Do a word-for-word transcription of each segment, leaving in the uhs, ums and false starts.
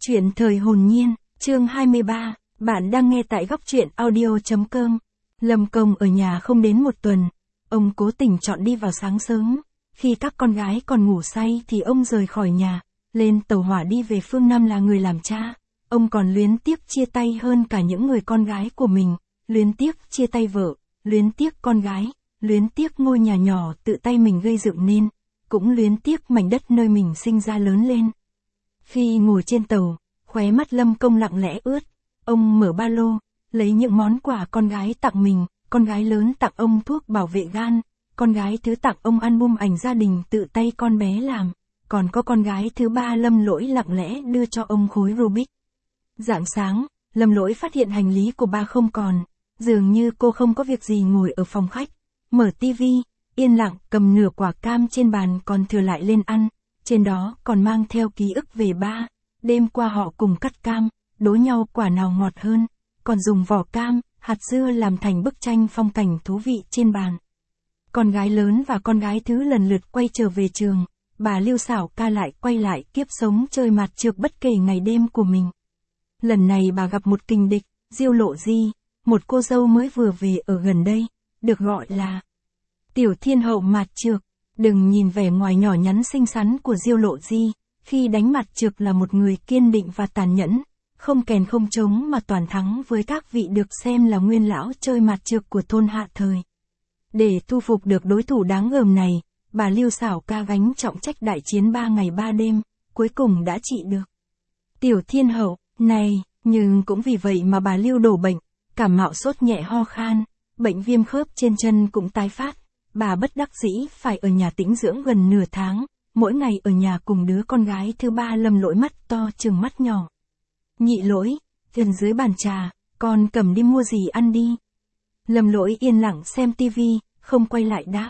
Chuyện thời hồn nhiên, chương hai mươi ba, bạn đang nghe tại góc truyện audio chấm com. Lâm Công ở nhà không đến một tuần, ông cố tình chọn đi vào sáng sớm, khi các con gái còn ngủ say thì ông rời khỏi nhà, lên tàu hỏa đi về phương Nam là người làm cha. Ông còn luyến tiếc chia tay hơn cả những người con gái của mình, luyến tiếc chia tay vợ, luyến tiếc con gái, luyến tiếc ngôi nhà nhỏ tự tay mình gây dựng nên, cũng luyến tiếc mảnh đất nơi mình sinh ra lớn lên. Khi ngồi trên tàu, khóe mắt Lâm Công lặng lẽ ướt, ông mở ba lô, lấy những món quà con gái tặng mình, con gái lớn tặng ông thuốc bảo vệ gan, con gái thứ tặng ông album ảnh gia đình tự tay con bé làm, còn có con gái thứ ba Lâm Lỗi lặng lẽ đưa cho ông khối Rubik. Rạng sáng, Lâm Lỗi phát hiện hành lý của ba không còn, dường như cô không có việc gì ngồi ở phòng khách, mở tivi, yên lặng cầm nửa quả cam trên bàn còn thừa lại lên ăn, trên đó còn mang theo ký ức về ba. Đêm qua họ cùng cắt cam, đố nhau quả nào ngọt hơn, còn dùng vỏ cam, hạt dưa làm thành bức tranh phong cảnh thú vị trên bàn. Con gái lớn và con gái thứ lần lượt quay trở về trường, bà Lưu Xảo Ca lại quay lại kiếp sống chơi mặt trược bất kể ngày đêm của mình. Lần này bà gặp một kình địch, Diêu Lộ Di, một cô dâu mới vừa về ở gần đây, được gọi là Tiểu Thiên Hậu mặt trược. Đừng nhìn vẻ ngoài nhỏ nhắn xinh xắn của Diêu Lộ Di, khi đánh mặt trược là một người kiên định và tàn nhẫn, không kèn không trống mà toàn thắng với các vị được xem là nguyên lão chơi mặt trược của thôn Hạ Thời. Để thu phục được đối thủ đáng gờm này, bà Lưu Xảo Ca gánh trọng trách đại chiến ba ngày ba đêm, cuối cùng đã trị được Tiểu Thiên Hậu này, nhưng cũng vì vậy mà bà Lưu đổ bệnh, cảm mạo sốt nhẹ ho khan, bệnh viêm khớp trên chân cũng tái phát. Bà bất đắc dĩ phải ở nhà tĩnh dưỡng gần nửa tháng, mỗi ngày ở nhà cùng đứa con gái thứ ba Lâm Lỗi mắt to trừng mắt nhỏ. Nhị Lỗi, gần dưới bàn trà, con cầm đi mua gì ăn đi. Lâm Lỗi yên lặng xem tivi, không quay lại đáp.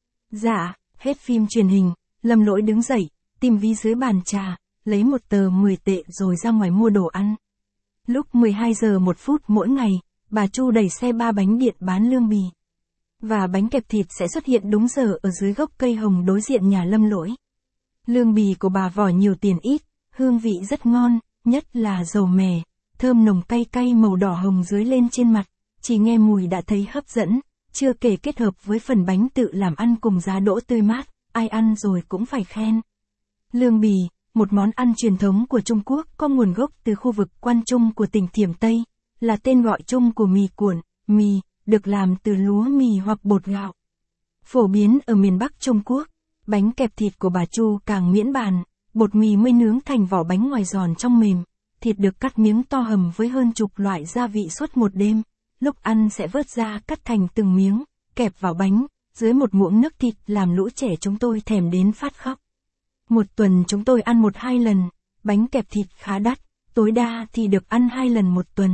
Dạ, hết phim truyền hình, Lâm Lỗi đứng dậy, tìm ví dưới bàn trà, lấy một tờ mười tệ rồi ra ngoài mua đồ ăn. Lúc mười hai giờ một phút mỗi ngày, bà Chu đẩy xe ba bánh điện bán lương bì và bánh kẹp thịt sẽ xuất hiện đúng giờ ở dưới gốc cây hồng đối diện nhà Lâm Lỗi. Lương bì của bà vỏ nhiều tiền ít, hương vị rất ngon, nhất là dầu mè, thơm nồng cay cay màu đỏ hồng dưới lên trên mặt, chỉ nghe mùi đã thấy hấp dẫn, chưa kể kết hợp với phần bánh tự làm ăn cùng giá đỗ tươi mát, ai ăn rồi cũng phải khen. Lương bì, một món ăn truyền thống của Trung Quốc có nguồn gốc từ khu vực Quan Trung của tỉnh Thiểm Tây, là tên gọi chung của mì cuộn, mì được làm từ lúa mì hoặc bột gạo. Phổ biến ở miền Bắc Trung Quốc, bánh kẹp thịt của bà Chu càng miễn bàn, bột mì mới nướng thành vỏ bánh ngoài giòn trong mềm, thịt được cắt miếng to hầm với hơn chục loại gia vị suốt một đêm, lúc ăn sẽ vớt ra cắt thành từng miếng, kẹp vào bánh, dưới một muỗng nước thịt làm lũ trẻ chúng tôi thèm đến phát khóc. Một tuần chúng tôi ăn một hai lần, bánh kẹp thịt khá đắt, tối đa thì được ăn hai lần một tuần.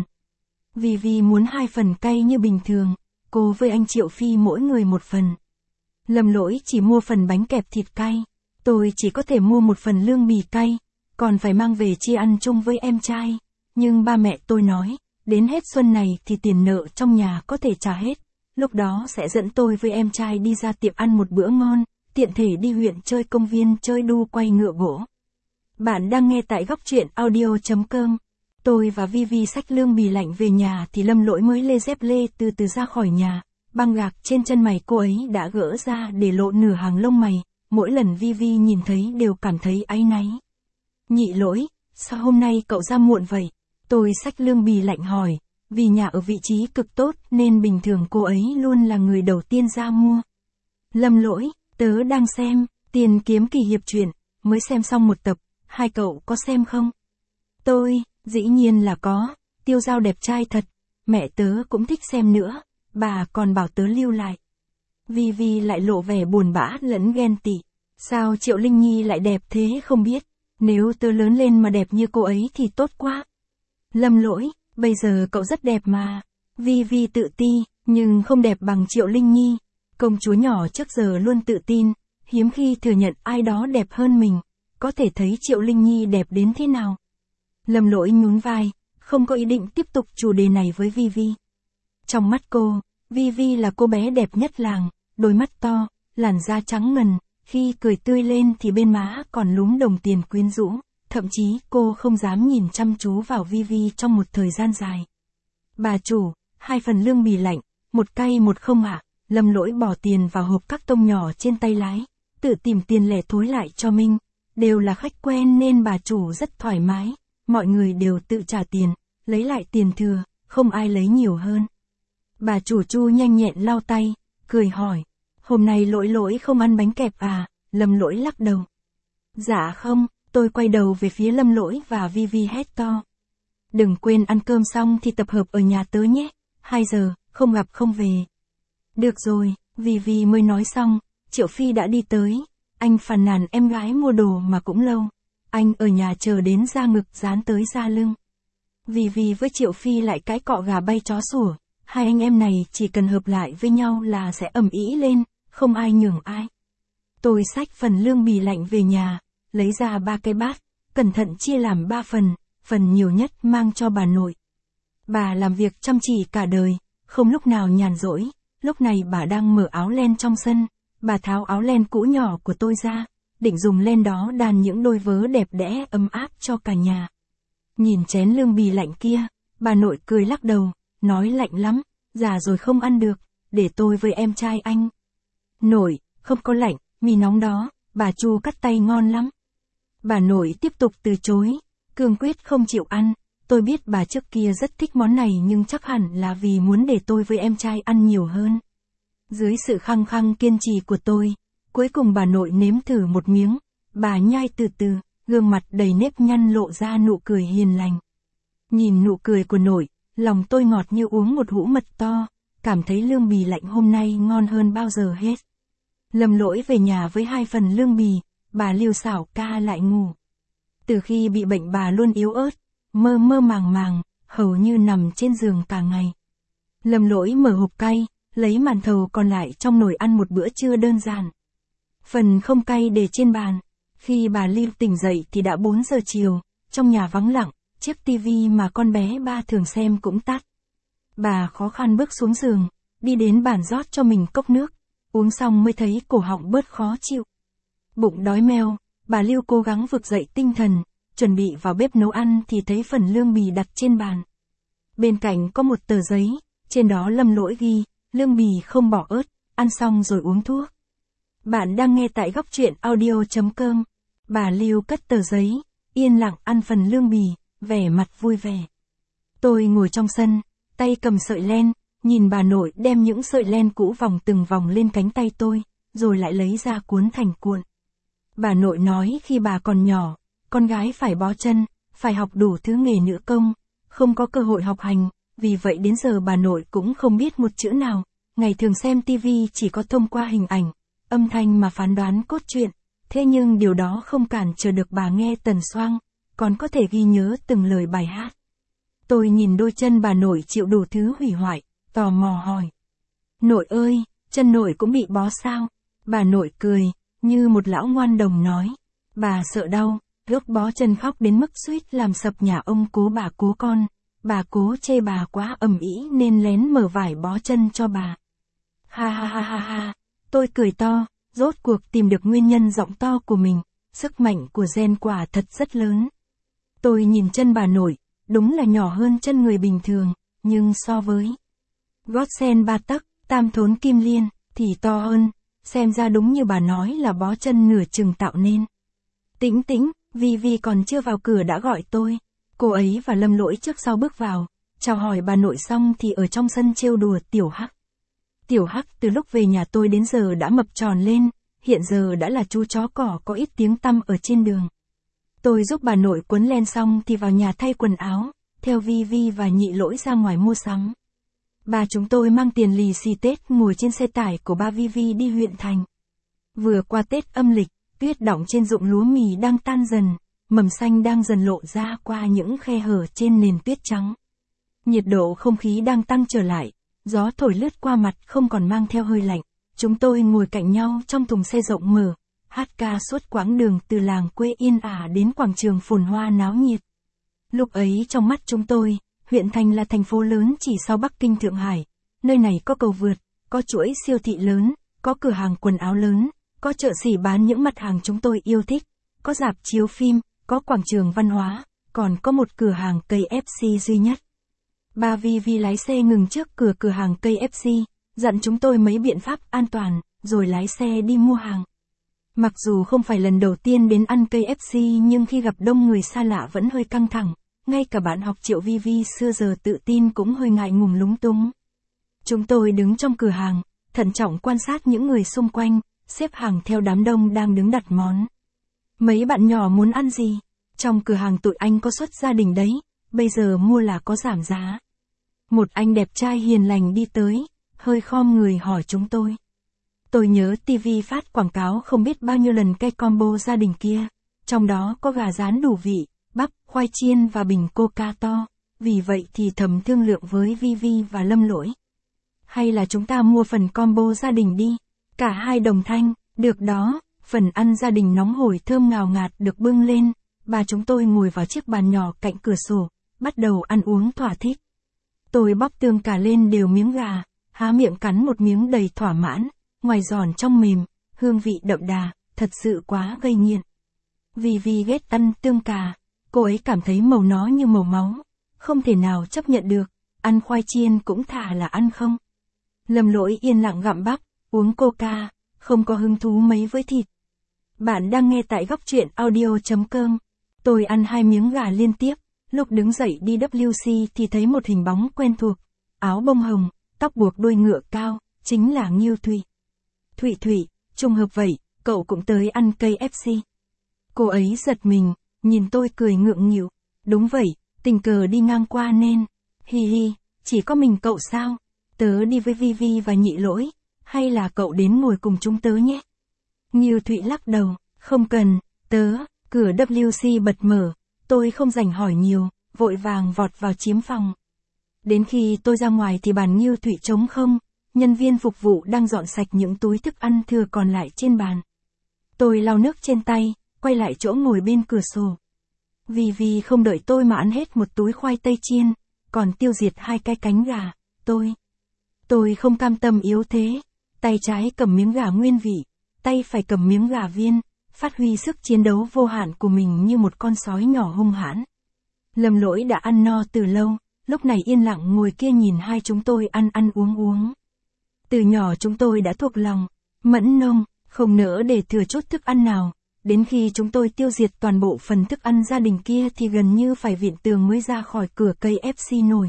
Vì vì muốn hai phần cay như bình thường, cô với anh Triệu Phi mỗi người một phần. Lâm Lỗi chỉ mua phần bánh kẹp thịt cay, tôi chỉ có thể mua một phần lương bì cay, còn phải mang về chia ăn chung với em trai. Nhưng ba mẹ tôi nói, đến hết xuân này thì tiền nợ trong nhà có thể trả hết, lúc đó sẽ dẫn tôi với em trai đi ra tiệm ăn một bữa ngon, tiện thể đi huyện chơi công viên chơi đu quay ngựa gỗ. Bạn đang nghe tại góc truyện audio chấm com. Tôi và Vi Vi xách lương bì lạnh về nhà thì Lâm Lỗi mới lê dép lê từ từ ra khỏi nhà, băng gạc trên chân mày cô ấy đã gỡ ra để lộ nửa hàng lông mày, mỗi lần Vi Vi nhìn thấy đều cảm thấy áy náy. Nhị Lỗi, sao hôm nay cậu ra muộn vậy? Tôi xách lương bì lạnh hỏi, vì nhà ở vị trí cực tốt nên bình thường cô ấy luôn là người đầu tiên ra mua. Lâm Lỗi, tớ đang xem, Tiền Kiếm Kỳ Hiệp truyện, mới xem xong một tập, hai cậu có xem không? Tôi, dĩ nhiên là có, Tiêu Dao đẹp trai thật, mẹ tớ cũng thích xem nữa, bà còn bảo tớ lưu lại. Vi Vi lại lộ vẻ buồn bã lẫn ghen tị, sao Triệu Linh Nhi lại đẹp thế không biết, nếu tớ lớn lên mà đẹp như cô ấy thì tốt quá. Lâm Lỗi, bây giờ cậu rất đẹp mà. Vi Vi tự ti, nhưng không đẹp bằng Triệu Linh Nhi. Công chúa nhỏ trước giờ luôn tự tin, hiếm khi thừa nhận ai đó đẹp hơn mình, có thể thấy Triệu Linh Nhi đẹp đến thế nào. Lâm Lỗi nhún vai, không có ý định tiếp tục chủ đề này với Vi Vi. Trong mắt cô, Vi Vi là cô bé đẹp nhất làng, đôi mắt to, làn da trắng ngần, khi cười tươi lên thì bên má còn lúm đồng tiền quyến rũ, thậm chí cô không dám nhìn chăm chú vào Vivi trong một thời gian dài. Bà chủ, hai phần lương bì lạnh, một cay một không ạ. Lâm Lỗi bỏ tiền vào hộp các tông nhỏ trên tay lái, tự tìm tiền lẻ thối lại cho Minh. Đều là khách quen nên bà chủ rất thoải mái, mọi người đều tự trả tiền, lấy lại tiền thừa, không ai lấy nhiều hơn. Bà chủ Chu nhanh nhẹn lau tay, cười hỏi, hôm nay Lỗi Lỗi không ăn bánh kẹp à? Lâm Lỗi lắc đầu. Dạ không, tôi quay đầu về phía Lâm Lỗi và Vivi hét to. Đừng quên ăn cơm xong thì tập hợp ở nhà tớ nhé, hai giờ, không gặp không về. Được rồi, Vivi mới nói xong, Triệu Phi đã đi tới, anh phàn nàn em gái mua đồ mà cũng lâu, anh ở nhà chờ đến da ngực dán tới da lưng. Vivi với Triệu Phi lại cãi cọ gà bay chó sủa, hai anh em này chỉ cần hợp lại với nhau là sẽ ầm ĩ lên, không ai nhường ai. Tôi xách phần lương bì lạnh về nhà, lấy ra ba cái bát, cẩn thận chia làm ba phần, phần nhiều nhất mang cho bà nội. Bà làm việc chăm chỉ cả đời, không lúc nào nhàn rỗi, lúc này bà đang mở áo len trong sân, bà tháo áo len cũ nhỏ của tôi ra, định dùng len đó đan những đôi vớ đẹp đẽ ấm áp cho cả nhà. Nhìn chén lương bì lạnh kia, bà nội cười lắc đầu, nói lạnh lắm, già rồi không ăn được, để tôi với em trai anh. Nội, không có lạnh, mì nóng đó, bà Chu cắt tay ngon lắm. Bà nội tiếp tục từ chối, cương quyết không chịu ăn, tôi biết bà trước kia rất thích món này nhưng chắc hẳn là vì muốn để tôi với em trai ăn nhiều hơn. Dưới sự khăng khăng kiên trì của tôi, cuối cùng bà nội nếm thử một miếng, bà nhai từ từ, gương mặt đầy nếp nhăn lộ ra nụ cười hiền lành. Nhìn nụ cười của nội, lòng tôi ngọt như uống một hũ mật to, cảm thấy lương bì lạnh hôm nay ngon hơn bao giờ hết. Lâm Lỗi về nhà với hai phần lương bì, bà Lưu xảo ca lại ngủ. Từ khi bị bệnh bà luôn yếu ớt, mơ mơ màng màng, hầu như nằm trên giường cả ngày. Lâm Lỗi mở hộp cay, lấy màn thầu còn lại trong nồi ăn một bữa trưa đơn giản. Phần không cay để trên bàn. Khi bà Lưu tỉnh dậy thì đã bốn giờ chiều, trong nhà vắng lặng, chiếc tivi mà con bé ba thường xem cũng tắt. Bà khó khăn bước xuống giường, đi đến bàn rót cho mình cốc nước, uống xong mới thấy cổ họng bớt khó chịu. Bụng đói meo, bà Lưu cố gắng vực dậy tinh thần, chuẩn bị vào bếp nấu ăn thì thấy phần lương bì đặt trên bàn. Bên cạnh có một tờ giấy, trên đó Lâm Lỗi ghi, lương bì không bỏ ớt, ăn xong rồi uống thuốc. Bạn đang nghe tại góc truyện audio chấm com. Bà Lưu cất tờ giấy, yên lặng ăn phần lương bì, vẻ mặt vui vẻ. Tôi ngồi trong sân, tay cầm sợi len, nhìn bà nội đem những sợi len cũ vòng từng vòng lên cánh tay tôi, rồi lại lấy ra cuốn thành cuộn. Bà nội nói khi bà còn nhỏ, con gái phải bó chân, phải học đủ thứ nghề nữ công, không có cơ hội học hành, vì vậy đến giờ bà nội cũng không biết một chữ nào, ngày thường xem tivi chỉ có thông qua hình ảnh, âm thanh mà phán đoán cốt truyện, thế nhưng điều đó không cản trở được bà nghe tần xoang, còn có thể ghi nhớ từng lời bài hát. Tôi nhìn đôi chân bà nội chịu đủ thứ hủy hoại, tò mò hỏi. Nội ơi, chân nội cũng bị bó sao? Bà nội cười, như một lão ngoan đồng nói. Bà sợ đau, lúc bó chân khóc đến mức suýt làm sập nhà ông cố bà cố con. Bà cố chê bà quá ầm ĩ nên lén mở vải bó chân cho bà. Ha ha ha ha ha, tôi cười to, rốt cuộc tìm được nguyên nhân giọng to của mình, sức mạnh của gen quả thật rất lớn. Tôi nhìn chân bà nội, đúng là nhỏ hơn chân người bình thường, nhưng so với gót sen ba tấc, tam thốn kim liên, thì to hơn, xem ra đúng như bà nói là bó chân nửa chừng tạo nên. Tĩnh tĩnh, Vivi còn chưa vào cửa đã gọi tôi. Cô ấy và Lâm Lỗi trước sau bước vào, chào hỏi bà nội xong thì ở trong sân trêu đùa Tiểu Hắc. Tiểu Hắc từ lúc về nhà tôi đến giờ đã mập tròn lên, hiện giờ đã là chú chó cỏ có ít tiếng tăm ở trên đường. Tôi giúp bà nội quấn len xong thì vào nhà thay quần áo, theo Vivi và Nhị Lỗi ra ngoài mua sắm. Ba chúng tôi mang tiền lì xì Tết ngồi trên xe tải của ba Vivi đi huyện thành. Vừa qua Tết âm lịch, tuyết đọng trên ruộng lúa mì đang tan dần, mầm xanh đang dần lộ ra qua những khe hở trên nền tuyết trắng. Nhiệt độ không khí đang tăng trở lại, gió thổi lướt qua mặt không còn mang theo hơi lạnh. Chúng tôi ngồi cạnh nhau trong thùng xe rộng mở, hát ca suốt quãng đường từ làng quê yên ả đến quảng trường phồn hoa náo nhiệt. Lúc ấy trong mắt chúng tôi, huyện thành là thành phố lớn chỉ sau Bắc Kinh Thượng Hải. Nơi này có cầu vượt, có chuỗi siêu thị lớn, có cửa hàng quần áo lớn, có chợ xỉ bán những mặt hàng chúng tôi yêu thích, có rạp chiếu phim, có quảng trường văn hóa, còn có một cửa hàng cây ép xê duy nhất. Ba Vi Vi lái xe ngừng trước cửa cửa hàng cây ép xê, dặn chúng tôi mấy biện pháp an toàn, rồi lái xe đi mua hàng. Mặc dù không phải lần đầu tiên đến ăn cây ép xê nhưng khi gặp đông người xa lạ vẫn hơi căng thẳng, ngay cả bạn học Triệu Vi Vi xưa giờ tự tin cũng hơi ngại ngùng lúng túng. Chúng tôi đứng trong cửa hàng, thận trọng quan sát những người xung quanh, xếp hàng theo đám đông đang đứng đặt món. Mấy bạn nhỏ muốn ăn gì? Trong cửa hàng tụi anh có suất gia đình đấy, bây giờ mua là có giảm giá. Một anh đẹp trai hiền lành đi tới, hơi khom người hỏi chúng tôi. Tôi nhớ ti vi phát quảng cáo không biết bao nhiêu lần cái combo gia đình kia, trong đó có gà rán đủ vị, bắp, khoai chiên và bình coca to, vì vậy thì thầm thương lượng với Vi Vi và Lâm Lỗi. Hay là chúng ta mua phần combo gia đình đi? Cả hai đồng thanh, được đó, phần ăn gia đình nóng hổi thơm ngào ngạt được bưng lên, bà chúng tôi ngồi vào chiếc bàn nhỏ cạnh cửa sổ, bắt đầu ăn uống thỏa thích. Tôi bóc tương cà lên đều miếng gà, há miệng cắn một miếng đầy thỏa mãn, ngoài giòn trong mềm, hương vị đậm đà, thật sự quá gây nghiện. Vì vì ghét ăn tương cà, cô ấy cảm thấy màu nó như màu máu, không thể nào chấp nhận được, ăn khoai chiên cũng thà là ăn không. Lâm Lỗi yên lặng gặm bắp, uống coca, không có hứng thú mấy với thịt. Bạn đang nghe tại góc truyện audio chấm com. Tôi ăn hai miếng gà liên tiếp, lúc đứng dậy đi vê kép xê thì thấy một hình bóng quen thuộc, áo bông hồng, tóc buộc đuôi ngựa cao, chính là Ngưu Thụy. Thụy Thụy, trùng hợp vậy, cậu cũng tới ăn cây ép xê. Cô ấy giật mình, nhìn tôi cười ngượng nghịu. Đúng vậy, tình cờ đi ngang qua nên. Hi hi, chỉ có mình cậu sao? Tớ đi với Vi Vi và Nhị Lỗi, hay là cậu đến ngồi cùng chúng tớ nhé? Ngưu Thụy lắc đầu, không cần, tớ, cửa vê kép xê bật mở, tôi không rảnh hỏi nhiều, vội vàng vọt vào chiếm phòng. Đến khi tôi ra ngoài thì bàn Ngưu Thụy trống không, nhân viên phục vụ đang dọn sạch những túi thức ăn thừa còn lại trên bàn. Tôi lau nước trên tay, quay lại chỗ ngồi bên cửa sổ. Vì vì không đợi tôi mà ăn hết một túi khoai tây chiên, còn tiêu diệt hai cái cánh gà, tôi. Tôi không cam tâm yếu thế, tay trái cầm miếng gà nguyên vị, tay phải cầm miếng gà viên, phát huy sức chiến đấu vô hạn của mình như một con sói nhỏ hung hãn. Lâm Lỗi đã ăn no từ lâu, lúc này yên lặng ngồi kia nhìn hai chúng tôi ăn ăn uống uống. Từ nhỏ chúng tôi đã thuộc lòng, mẫn nông, không nỡ để thừa chút thức ăn nào, đến khi chúng tôi tiêu diệt toàn bộ phần thức ăn gia đình kia thì gần như phải viện tường mới ra khỏi cửa cây ép xê nổi.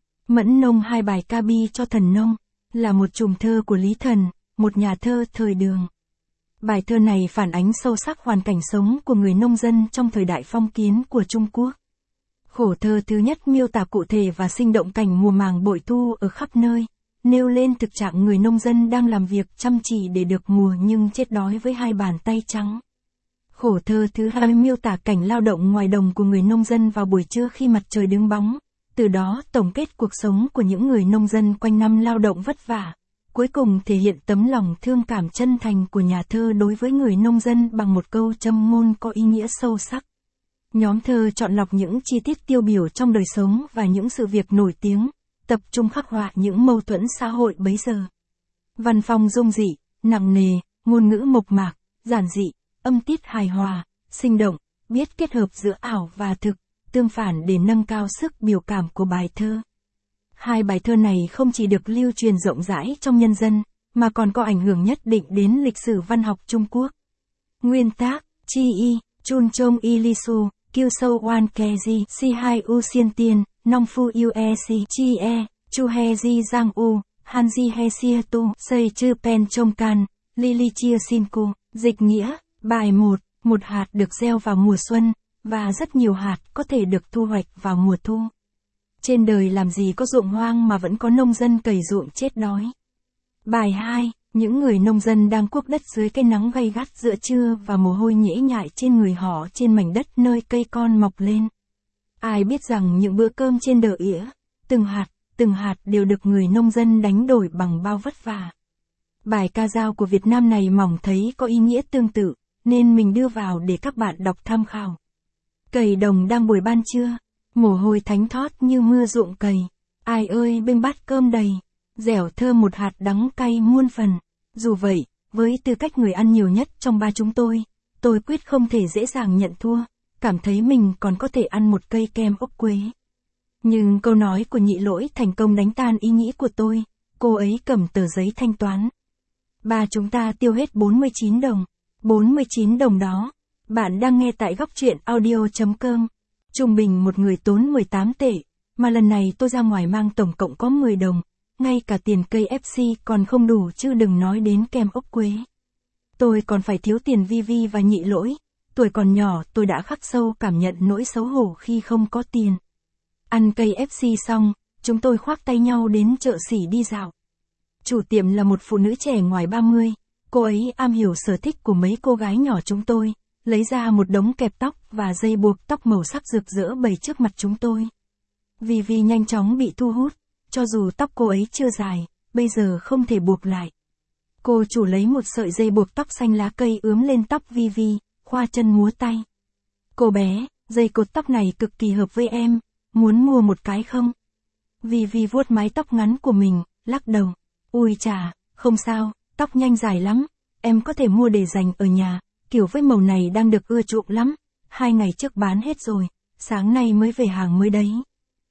Mẫn nông hai bài ca bi cho thần nông, là một chùm thơ của Lý Thần, một nhà thơ thời Đường. Bài thơ này phản ánh sâu sắc hoàn cảnh sống của người nông dân trong thời đại phong kiến của Trung Quốc. Khổ thơ thứ nhất miêu tả cụ thể và sinh động cảnh mùa màng bội thu ở khắp nơi, nêu lên thực trạng người nông dân đang làm việc chăm chỉ để được mùa nhưng chết đói với hai bàn tay trắng. Khổ thơ thứ hai miêu tả cảnh lao động ngoài đồng của người nông dân vào buổi trưa khi mặt trời đứng bóng, từ đó tổng kết cuộc sống của những người nông dân quanh năm lao động vất vả. Cuối cùng thể hiện tấm lòng thương cảm chân thành của nhà thơ đối với người nông dân bằng một câu châm ngôn có ý nghĩa sâu sắc. Nhóm thơ chọn lọc những chi tiết tiêu biểu trong đời sống và những sự việc nổi tiếng, tập trung khắc họa những mâu thuẫn xã hội bấy giờ. Văn phong dung dị, nặng nề, ngôn ngữ mộc mạc, giản dị, âm tiết hài hòa, sinh động, biết kết hợp giữa ảo và thực, tương phản để nâng cao sức biểu cảm của bài thơ. Hai bài thơ này không chỉ được lưu truyền rộng rãi trong nhân dân, mà còn có ảnh hưởng nhất định đến lịch sử văn học Trung Quốc. Nguyên tác, Chi Y, Chun Chong Y Li Su, Kiêu Sâu Wan Kezi, Si Hai U Xiên Tiên, Nong Phu U E Si, Chi E, Chu He Di Giang U, Han Ji He Xia Tu, Xây Chư Pen Trông Can, Li Li Chia Xin Cu, dịch nghĩa, bài một, một hạt được gieo vào mùa xuân, và rất nhiều hạt có thể được thu hoạch vào mùa thu. Trên đời làm gì có ruộng hoang mà vẫn có nông dân cày ruộng chết đói. Bài hai, những người nông dân đang cuốc đất dưới cái nắng gay gắt giữa trưa và mồ hôi nhễ nhại trên người họ trên mảnh đất nơi cây con mọc lên. Ai biết rằng những bữa cơm trên đờ ỉa, từng hạt, từng hạt đều được người nông dân đánh đổi bằng bao vất vả. Bài ca dao của Việt Nam này mỏng thấy có ý nghĩa tương tự, nên mình đưa vào để các bạn đọc tham khảo. Cày đồng đang buổi ban trưa, mồ hôi thánh thót như mưa ruộng cày. Ai ơi bưng bát cơm đầy, dẻo thơm một hạt đắng cay muôn phần. Dù vậy, với tư cách người ăn nhiều nhất trong ba chúng tôi, tôi quyết không thể dễ dàng nhận thua. cảm thấy mình còn có thể ăn một cây kem ốc quế. Nhưng câu nói của Nhị Lỗi thành công đánh tan ý nghĩ của tôi, cô ấy cầm tờ giấy thanh toán. Ba chúng ta tiêu hết bốn mươi chín đồng. bốn mươi chín đồng đó. Bạn đang nghe tại góc truyện audio.com. Trung bình một người tốn mười tám tệ, mà lần này tôi ra ngoài mang tổng cộng có mười đồng. Ngay cả tiền cây ép xê còn không đủ chứ đừng nói đến kem ốc quế. Tôi còn phải thiếu tiền Vi Vi và Nhị Lỗi. Tuổi còn nhỏ tôi đã khắc sâu cảm nhận nỗi xấu hổ khi không có tiền. Ăn cây ép xê xong, chúng tôi khoác tay nhau đến chợ Xỉ đi dạo. Chủ tiệm là một phụ nữ trẻ ngoài ba mươi, cô ấy am hiểu sở thích của mấy cô gái nhỏ chúng tôi, lấy ra một đống kẹp tóc và dây buộc tóc màu sắc rực rỡ bày trước mặt chúng tôi. Vi Vi nhanh chóng bị thu hút, cho dù tóc cô ấy chưa dài, bây giờ không thể buộc lại. Cô chủ lấy một sợi dây buộc tóc xanh lá cây ướm lên tóc Vi Vi, khoa chân múa tay. Cô bé, dây cột tóc này cực kỳ hợp với em, muốn mua một cái không? Vi Vi vuốt mái tóc ngắn của mình, lắc đầu. Ui chà, không sao, tóc nhanh dài lắm, em có thể mua để dành ở nhà, kiểu với màu này đang được ưa chuộng lắm, hai ngày trước bán hết rồi, sáng nay mới về hàng mới đấy.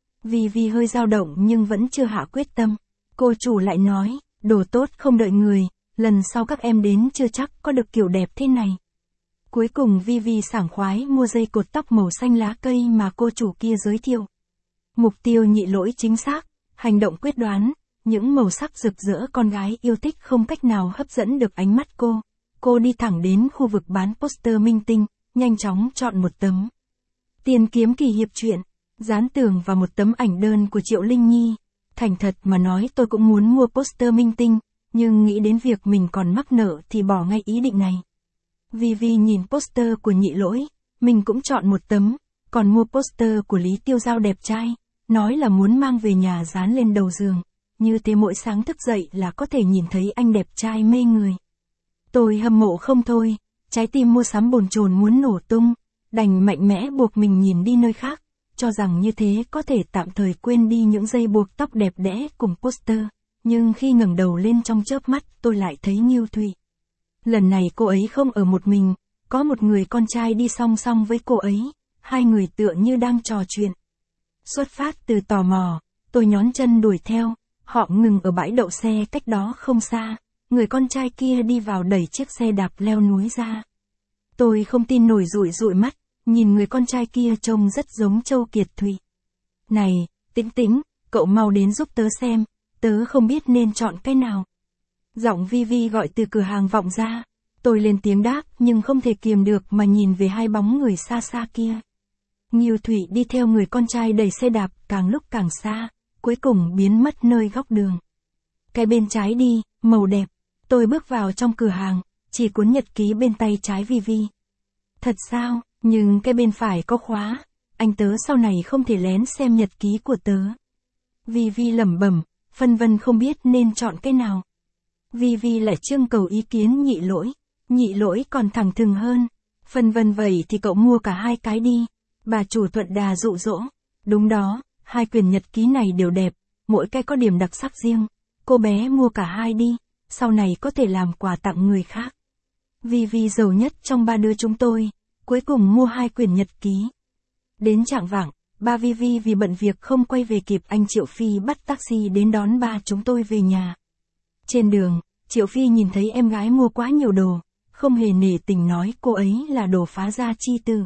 Vi Vi hơi dao động nhưng vẫn chưa hạ quyết tâm. Cô chủ lại nói, đồ tốt không đợi người, lần sau các em đến chưa chắc có được kiểu đẹp thế này. Cuối cùng Vi Vi sảng khoái mua dây cột tóc màu xanh lá cây mà cô chủ kia giới thiệu. Mục tiêu Nhị Lỗi chính xác, hành động quyết đoán, những màu sắc rực rỡ con gái yêu thích không cách nào hấp dẫn được ánh mắt cô. Cô đi thẳng đến khu vực bán poster minh tinh, nhanh chóng chọn một tấm. Tiền kiếm kỳ hiệp truyện, dán tường và một tấm ảnh đơn của Triệu Linh Nhi. Thành thật mà nói tôi cũng muốn mua poster minh tinh, nhưng nghĩ đến việc mình còn mắc nợ thì bỏ ngay ý định này. Vi Vi nhìn poster của Nhị Lỗi, mình cũng chọn một tấm, còn mua poster của Lý Tiêu Giao đẹp trai, nói là muốn mang về nhà dán lên đầu giường, như thế mỗi sáng thức dậy là có thể nhìn thấy anh đẹp trai mê người. Tôi hâm mộ không thôi, trái tim mua sắm bồn chồn muốn nổ tung, đành mạnh mẽ buộc mình nhìn đi nơi khác, cho rằng như thế có thể tạm thời quên đi những dây buộc tóc đẹp đẽ cùng poster, nhưng khi ngẩng đầu lên trong chớp mắt tôi lại thấy Nghiêu Thụy. Lần này cô ấy không ở một mình, có một người con trai đi song song với cô ấy, hai người tựa như đang trò chuyện. Xuất phát từ tò mò, tôi nhón chân đuổi theo, họ ngừng ở bãi đậu xe cách đó không xa, người con trai kia đi vào đẩy chiếc xe đạp leo núi ra. Tôi không tin nổi dụi dụi mắt, nhìn người con trai kia trông rất giống Châu Kiệt Thụy. Này, Tĩnh Tĩnh, cậu mau đến giúp tớ xem, tớ không biết nên chọn cái nào. Giọng Vi Vi gọi từ cửa hàng vọng ra, tôi lên tiếng đáp nhưng không thể kiềm được mà nhìn về hai bóng người xa xa kia. Nghiêu Thụy đi theo người con trai đẩy xe đạp càng lúc càng xa, cuối cùng biến mất nơi góc đường. Cái bên trái đi, màu đẹp. Tôi bước vào trong cửa hàng, chỉ cuốn nhật ký bên tay trái Vi Vi. Thật sao, nhưng cái bên phải có khóa, anh tớ sau này không thể lén xem nhật ký của tớ. Vi Vi lẩm bẩm, phân vân không biết nên chọn cái nào. Vi Vi lại trưng cầu ý kiến Nhị Lỗi, Nhị Lỗi còn thẳng thừng hơn. Phân vân vậy thì cậu mua cả hai cái đi. Bà chủ thuận đà dụ dỗ. Đúng đó, hai quyển nhật ký này đều đẹp, mỗi cái có điểm đặc sắc riêng. Cô bé mua cả hai đi, sau này có thể làm quà tặng người khác. Vi Vi giàu nhất trong ba đứa chúng tôi, cuối cùng mua hai quyển nhật ký. Đến chạng vạng, ba Vi Vi vì bận việc không quay về kịp, anh Triệu Phi bắt taxi đến đón ba chúng tôi về nhà. Trên đường, Triệu Phi nhìn thấy em gái mua quá nhiều đồ, không hề nể tình nói cô ấy là đồ phá gia chi tử.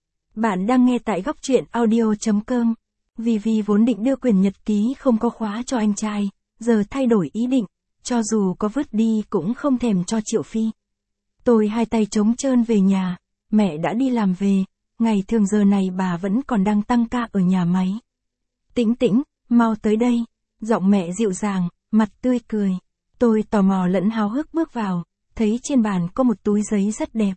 Bạn đang nghe tại góc truyện audio.com. Vi Vi vốn định đưa quyển nhật ký không có khóa cho anh trai, giờ thay đổi ý định, cho dù có vứt đi cũng không thèm cho Triệu Phi. Tôi hai tay trống trơn về nhà, mẹ đã đi làm về, ngày thường giờ này bà vẫn còn đang tăng ca ở nhà máy. Tĩnh Tĩnh, mau tới đây, giọng mẹ dịu dàng, mặt tươi cười. Tôi tò mò lẫn háo hức bước vào, thấy trên bàn có một túi giấy rất đẹp.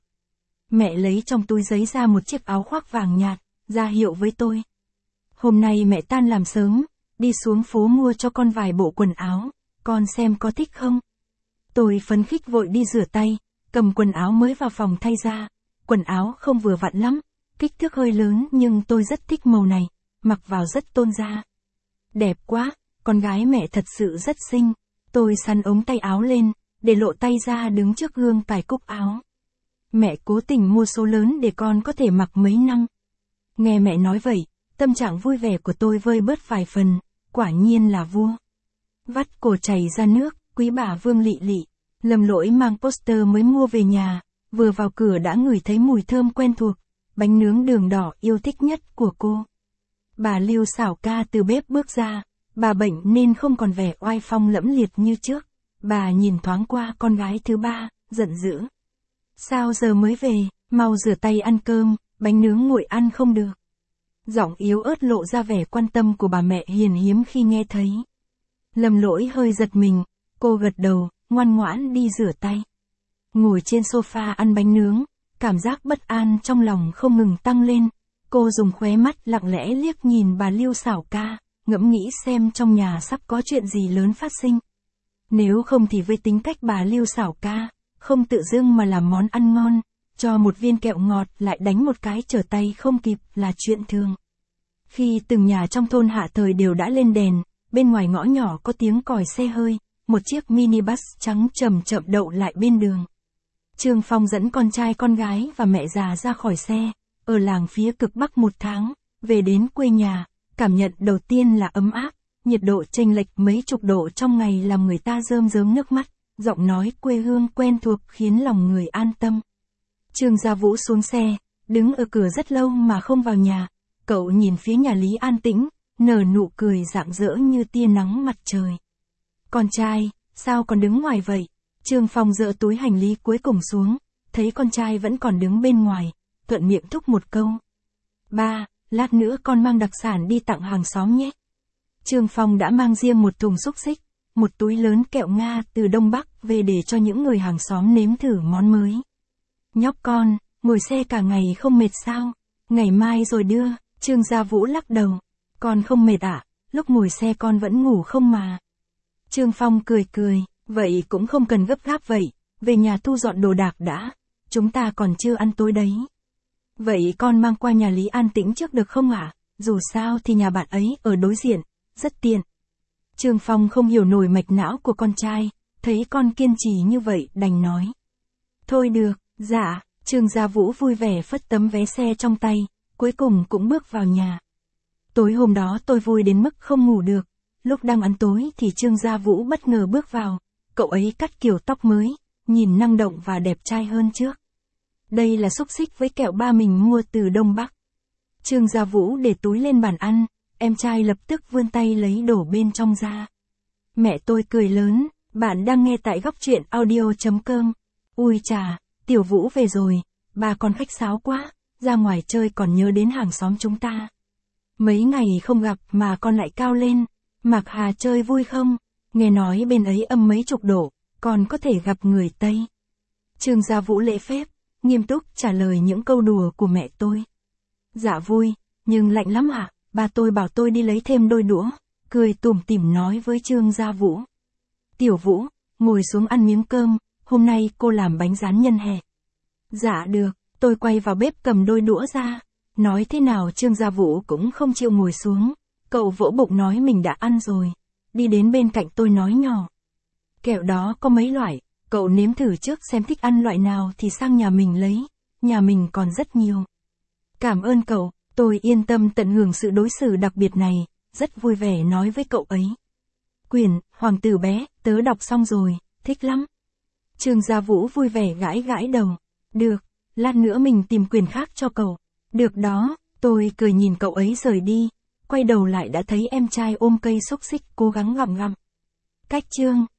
Mẹ lấy trong túi giấy ra một chiếc áo khoác vàng nhạt, ra hiệu với tôi. Hôm nay mẹ tan làm sớm, đi xuống phố mua cho con vài bộ quần áo, con xem có thích không? Tôi phấn khích vội đi rửa tay, cầm quần áo mới vào phòng thay ra. Quần áo không vừa vặn lắm, kích thước hơi lớn nhưng tôi rất thích màu này, mặc vào rất tôn da. Đẹp quá, con gái mẹ thật sự rất xinh. Tôi sắn ống tay áo lên, để lộ tay ra đứng trước gương cài cúc áo. Mẹ cố tình mua số lớn để con có thể mặc mấy năm. Nghe mẹ nói vậy, tâm trạng vui vẻ của tôi vơi bớt vài phần, quả nhiên là vua. Vắt cổ chảy ra nước, quý bà Vương lị lị. Lâm Lỗi mang poster mới mua về nhà, vừa vào cửa đã ngửi thấy mùi thơm quen thuộc, bánh nướng đường đỏ yêu thích nhất của cô. Bà Lưu xảo ca từ bếp bước ra, bà bệnh nên không còn vẻ oai phong lẫm liệt như trước. Bà nhìn thoáng qua con gái thứ ba, giận dữ. Sao giờ mới về, mau rửa tay ăn cơm, bánh nướng nguội ăn không được. Giọng yếu ớt lộ ra vẻ quan tâm của bà mẹ hiền hiếm khi nghe thấy. Lâm Lỗi hơi giật mình, cô gật đầu, ngoan ngoãn đi rửa tay. Ngồi trên sofa ăn bánh nướng, cảm giác bất an trong lòng không ngừng tăng lên. Cô dùng khóe mắt lặng lẽ liếc nhìn bà Lưu xảo ca, ngẫm nghĩ xem trong nhà sắp có chuyện gì lớn phát sinh. Nếu không thì với tính cách bà Lưu xảo ca, không tự dưng mà làm món ăn ngon, cho một viên kẹo ngọt lại đánh một cái trở tay không kịp là chuyện thường. Khi từng nhà trong thôn Hạ Thời đều đã lên đèn, bên ngoài ngõ nhỏ có tiếng còi xe hơi, một chiếc minibus trắng chậm chậm đậu lại bên đường. Trương Phong dẫn con trai con gái và mẹ già ra khỏi xe, ở làng phía cực Bắc một tháng, về đến quê nhà, cảm nhận đầu tiên là ấm áp, nhiệt độ chênh lệch mấy chục độ trong ngày làm người ta rơm rớm nước mắt, giọng nói quê hương quen thuộc khiến lòng người an tâm. Trương Gia Vũ xuống xe, đứng ở cửa rất lâu mà không vào nhà, cậu nhìn phía nhà Lý an tĩnh, nở nụ cười rạng rỡ như tia nắng mặt trời. Con trai, sao còn đứng ngoài vậy? Trương Phong dỡ túi hành lý cuối cùng xuống, thấy con trai vẫn còn đứng bên ngoài, thuận miệng thúc một câu. Ba, lát nữa con mang đặc sản đi tặng hàng xóm nhé. Trương Phong đã mang riêng một thùng xúc xích, một túi lớn kẹo Nga từ Đông Bắc về để cho những người hàng xóm nếm thử món mới. Nhóc con, ngồi xe cả ngày không mệt sao? Ngày mai rồi đưa. Trương Gia Vũ lắc đầu. Con không mệt ạ, à? Lúc ngồi xe con vẫn ngủ không mà. Trương Phong cười cười, vậy cũng không cần gấp gáp vậy, về nhà thu dọn đồ đạc đã, chúng ta còn chưa ăn tối đấy. Vậy con mang qua nhà Lý an tĩnh trước được không ạ? À? Dù sao thì nhà bạn ấy ở đối diện, rất tiện. Trương Phong không hiểu nổi mạch não của con trai, thấy con kiên trì như vậy đành nói. Thôi được, dạ, Trương Gia Vũ vui vẻ phất tấm vé xe trong tay, cuối cùng cũng bước vào nhà. Tối hôm đó tôi vui đến mức không ngủ được, lúc đang ăn tối thì Trương Gia Vũ bất ngờ bước vào, cậu ấy cắt kiểu tóc mới, nhìn năng động và đẹp trai hơn trước. Đây là xúc xích với kẹo ba mình mua từ Đông Bắc. Trương Gia Vũ để túi lên bàn ăn, em trai lập tức vươn tay lấy đổ bên trong ra. Mẹ tôi cười lớn, bạn đang nghe tại góc truyện audio chấm com. Ui chà, Tiểu Vũ về rồi, bà con khách sáo quá, ra ngoài chơi còn nhớ đến hàng xóm chúng ta. Mấy ngày không gặp mà con lại cao lên, Mạc Hà chơi vui không? Nghe nói bên ấy âm mấy chục độ, còn có thể gặp người Tây. Trương Gia Vũ lễ phép, nghiêm túc trả lời những câu đùa của mẹ tôi. Dạ vui, nhưng lạnh lắm ạ, à? Ba tôi bảo tôi đi lấy thêm đôi đũa, cười tủm tỉm nói với Trương Gia Vũ. Tiểu Vũ, ngồi xuống ăn miếng cơm, hôm nay cô làm bánh rán nhân hè. Dạ được, tôi quay vào bếp cầm đôi đũa ra, nói thế nào Trương Gia Vũ cũng không chịu ngồi xuống, cậu vỗ bụng nói mình đã ăn rồi, đi đến bên cạnh tôi nói nhỏ. Kẹo đó có mấy loại, cậu nếm thử trước xem thích ăn loại nào thì sang nhà mình lấy, nhà mình còn rất nhiều. Cảm ơn cậu, tôi yên tâm tận hưởng sự đối xử đặc biệt này, rất vui vẻ nói với cậu ấy. Quyển, Hoàng tử bé, tớ đọc xong rồi, thích lắm. Trương Gia Vũ vui vẻ gãi gãi đầu. Được, lát nữa mình tìm quyển khác cho cậu. Được đó, tôi cười nhìn cậu ấy rời đi, quay đầu lại đã thấy em trai ôm cây xúc xích cố gắng gặm gặm. Cách chương.